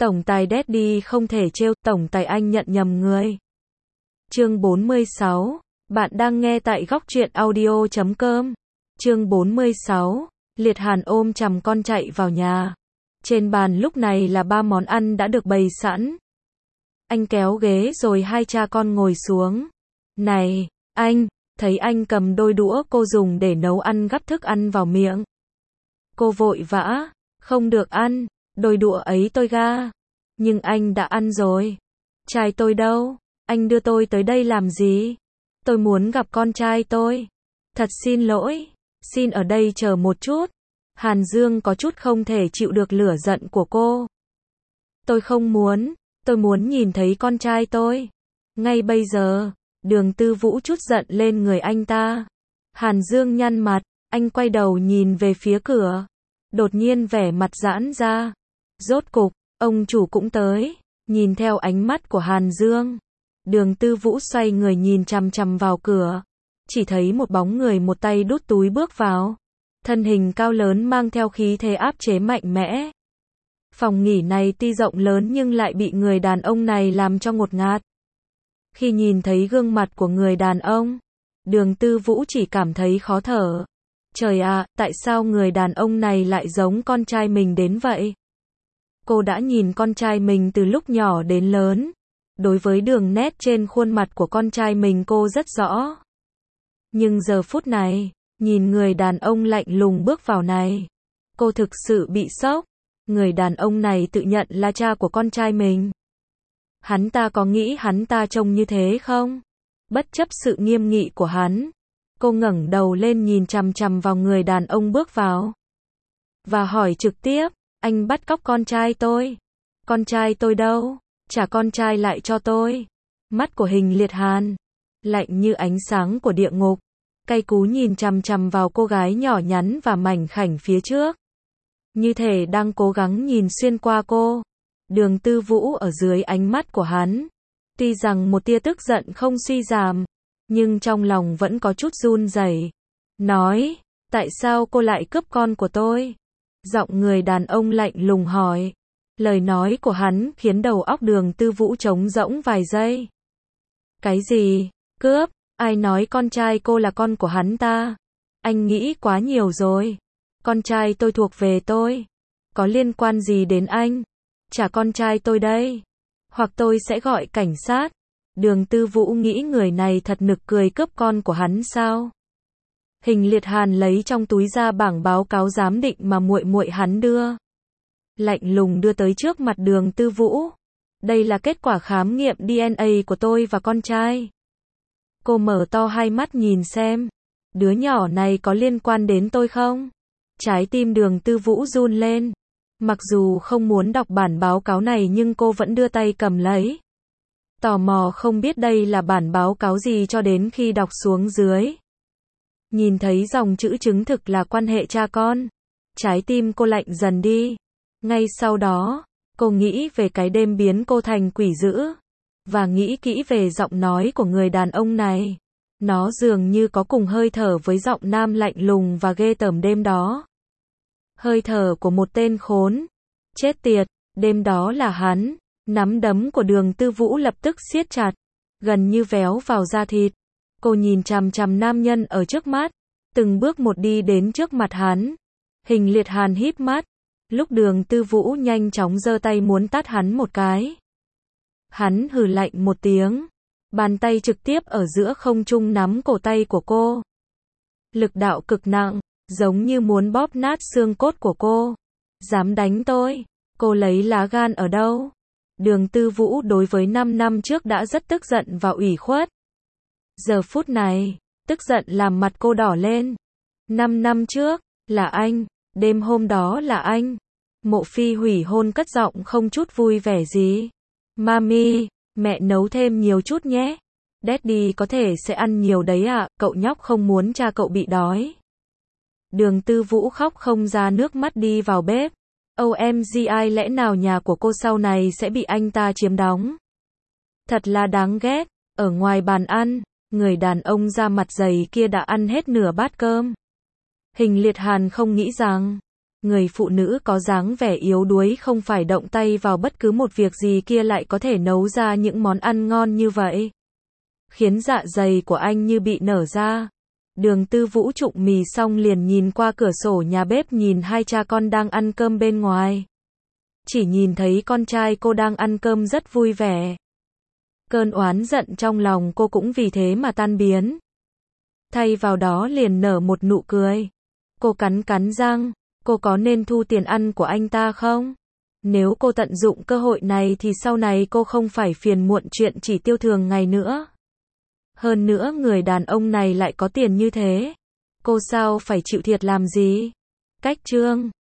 Tổng tài Daddy không thể trêu, tổng tài anh nhận nhầm người. Chương 46, bạn đang nghe tại góc truyện audio.com. Chương 46, Liệt Hàn ôm chằm con chạy vào nhà. Trên bàn lúc này là 3 món ăn đã được bày sẵn. Anh kéo ghế rồi hai cha con ngồi xuống. Này, anh, thấy anh cầm đôi đũa cô dùng để nấu ăn gắp thức ăn vào miệng. Cô vội vã, không được ăn, đôi đũa ấy tôi ga. Nhưng anh đã ăn rồi. Trai tôi đâu? Anh đưa tôi tới đây làm gì? Tôi muốn gặp con trai tôi. Thật xin lỗi, xin ở đây chờ một chút. Hàn Dương có chút không thể chịu được lửa giận của cô. Tôi không muốn, tôi muốn nhìn thấy con trai tôi. Ngay bây giờ, Đường Tư Vũ trút giận lên người anh ta. Hàn Dương nhăn mặt, anh quay đầu nhìn về phía cửa. Đột nhiên vẻ mặt giãn ra. Rốt cục, ông chủ cũng tới. Nhìn theo ánh mắt của Hàn Dương, Đường Tư Vũ xoay người nhìn chằm chằm vào cửa. Chỉ thấy một bóng người một tay đút túi bước vào. Thân hình cao lớn mang theo khí thế áp chế mạnh mẽ. Phòng nghỉ này tuy rộng lớn nhưng lại bị người đàn ông này làm cho ngột ngạt. Khi nhìn thấy gương mặt của người đàn ông, Đường Tư Vũ chỉ cảm thấy khó thở. Trời ạ, tại sao người đàn ông này lại giống con trai mình đến vậy? Cô đã nhìn con trai mình từ lúc nhỏ đến lớn. Đối với đường nét trên khuôn mặt của con trai mình cô rất rõ. Nhưng giờ phút này, nhìn người đàn ông lạnh lùng bước vào này, cô thực sự bị sốc. Người đàn ông này tự nhận là cha của con trai mình. Hắn ta có nghĩ hắn ta trông như thế không? Bất chấp sự nghiêm nghị của hắn, cô ngẩng đầu lên nhìn chằm chằm vào người đàn ông bước vào. Và hỏi trực tiếp, anh bắt cóc con trai tôi. Con trai tôi đâu? Trả con trai lại cho tôi. Mắt của Hình Liệt Hàn, lạnh như ánh sáng của địa ngục, cay cú nhìn chằm chằm vào cô gái nhỏ nhắn và mảnh khảnh phía trước. Như thể đang cố gắng nhìn xuyên qua cô. Đường Tư Vũ ở dưới ánh mắt của hắn. Tuy rằng một tia tức giận không suy giảm, nhưng trong lòng vẫn có chút run rẩy. Nói, tại sao cô lại cướp con của tôi? Giọng người đàn ông lạnh lùng hỏi. Lời nói của hắn khiến đầu óc Đường Tư Vũ trống rỗng vài giây. Cái gì? Cướp? Ai nói con trai cô là con của hắn ta? Anh nghĩ quá nhiều rồi. Con trai tôi thuộc về tôi. Có liên quan gì đến anh? Trả con trai tôi đây. Hoặc tôi sẽ gọi cảnh sát. Đường Tư Vũ nghĩ người này thật nực cười cướp con của hắn sao? Hình Liệt Hàn lấy trong túi ra bảng báo cáo giám định mà muội muội hắn đưa. Lạnh lùng đưa tới trước mặt Đường Tư Vũ. Đây là kết quả khám nghiệm DNA của tôi và con trai. Cô mở to hai mắt nhìn xem. Đứa nhỏ này có liên quan đến tôi không? Trái tim Đường Tư Vũ run lên. Mặc dù không muốn đọc bản báo cáo này nhưng cô vẫn đưa tay cầm lấy. Tò mò không biết đây là bản báo cáo gì cho đến khi đọc xuống dưới. Nhìn thấy dòng chữ chứng thực là quan hệ cha con. Trái tim cô lạnh dần đi. Ngay sau đó, cô nghĩ về cái đêm biến cô thành quỷ dữ. Và nghĩ kỹ về giọng nói của người đàn ông này. Nó dường như có cùng hơi thở với giọng nam lạnh lùng và ghê tởm đêm đó. Hơi thở của một tên khốn. Chết tiệt, đêm đó là hắn. Nắm đấm của Đường Tư Vũ lập tức siết chặt, gần như véo vào da thịt. Cô nhìn chằm chằm nam nhân ở trước mắt, từng bước một đi đến trước mặt hắn. Hình Liệt Hàn híp mắt, lúc Đường Tư Vũ nhanh chóng giơ tay muốn tát hắn một cái. Hắn hừ lạnh một tiếng, bàn tay trực tiếp ở giữa không trung nắm cổ tay của cô. Lực đạo cực nặng, giống như muốn bóp nát xương cốt của cô. Dám đánh tôi? Cô lấy lá gan ở đâu? Đường Tư Vũ đối với 5 năm trước đã rất tức giận và ủy khuất. Giờ phút này, tức giận làm mặt cô đỏ lên. 5 năm trước, là anh, đêm hôm đó là anh. Mộ Phi hủy hôn cất giọng không chút vui vẻ gì. Mami, mẹ nấu thêm nhiều chút nhé. Daddy có thể sẽ ăn nhiều đấy ạ, cậu nhóc không muốn cha cậu bị đói. Đường Tư Vũ khóc không ra nước mắt đi vào bếp. OMG, ai lẽ nào nhà của cô sau này sẽ bị anh ta chiếm đóng? Thật là đáng ghét. Ở ngoài bàn ăn, người đàn ông da mặt dày kia đã ăn hết nửa bát cơm. Hình Liệt Hàn không nghĩ rằng Người phụ nữ có dáng vẻ yếu đuối không phải động tay vào bất cứ một việc gì kia lại có thể nấu ra những món ăn ngon như vậy. Khiến dạ dày của anh như bị nở ra. Đường Tư Vũ trụng mì xong liền nhìn qua cửa sổ nhà bếp nhìn hai cha con đang ăn cơm bên ngoài. Chỉ nhìn thấy con trai cô đang ăn cơm rất vui vẻ. Cơn oán giận trong lòng cô cũng vì thế mà tan biến. Thay vào đó liền nở một nụ cười. Cô cắn cắn răng, cô có nên thu tiền ăn của anh ta không? Nếu cô tận dụng cơ hội này thì sau này cô không phải phiền muộn chuyện chỉ tiêu thường ngày nữa. Hơn nữa người đàn ông này lại có tiền như thế. Cô sao phải chịu thiệt làm gì? Cách chương